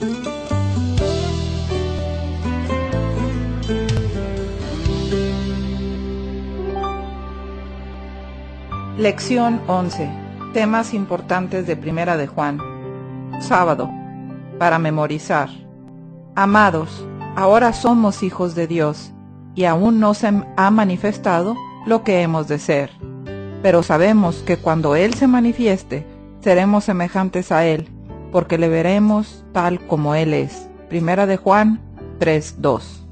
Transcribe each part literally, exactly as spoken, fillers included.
Lección once. Temas importantes de Primera de Juan. Sábado. Para memorizar. Amados, ahora somos hijos de Dios, y aún no se ha manifestado lo que hemos de ser. Pero sabemos que cuando Él se manifieste, seremos semejantes a Él, porque le veremos tal como Él es. Primera de Juan tres dos.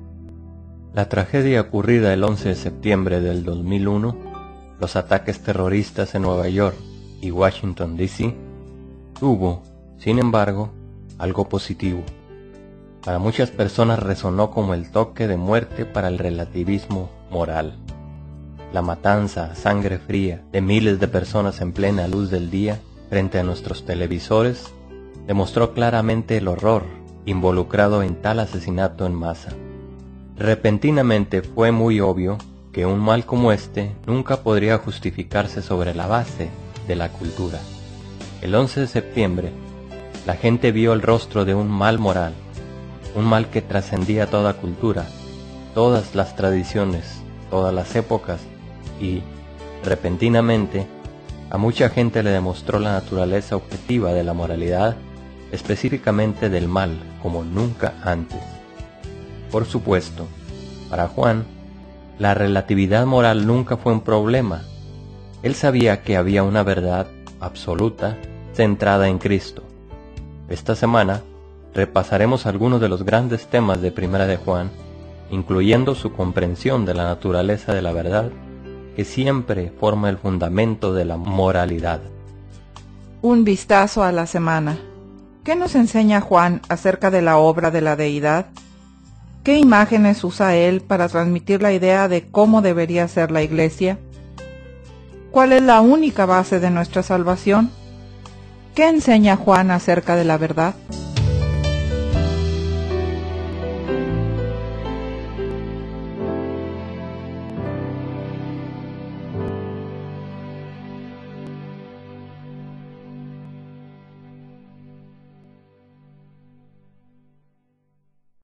La tragedia ocurrida el once de septiembre del dos mil uno, los ataques terroristas en Nueva York y Washington D C, tuvo, sin embargo, algo positivo. Para muchas personas resonó como el toque de muerte para el relativismo moral. La matanza a sangre fría de miles de personas en plena luz del día frente a nuestros televisores demostró claramente el horror involucrado en tal asesinato en masa. Repentinamente fue muy obvio que un mal como este nunca podría justificarse sobre la base de la cultura. El once de septiembre, la gente vio el rostro de un mal moral, un mal que trascendía toda cultura, todas las tradiciones, todas las épocas y, repentinamente, a mucha gente le demostró la naturaleza objetiva de la moralidad, específicamente del mal, como nunca antes. Por supuesto, para Juan, la relatividad moral nunca fue un problema. Él sabía que había una verdad absoluta centrada en Cristo. Esta semana repasaremos algunos de los grandes temas de Primera de Juan, incluyendo su comprensión de la naturaleza de la verdad, que siempre forma el fundamento de la moralidad. Un vistazo a la semana. ¿Qué nos enseña Juan acerca de la obra de la deidad? ¿Qué imágenes usa él para transmitir la idea de cómo debería ser la Iglesia? ¿Cuál es la única base de nuestra salvación? ¿Qué enseña Juan acerca de la verdad?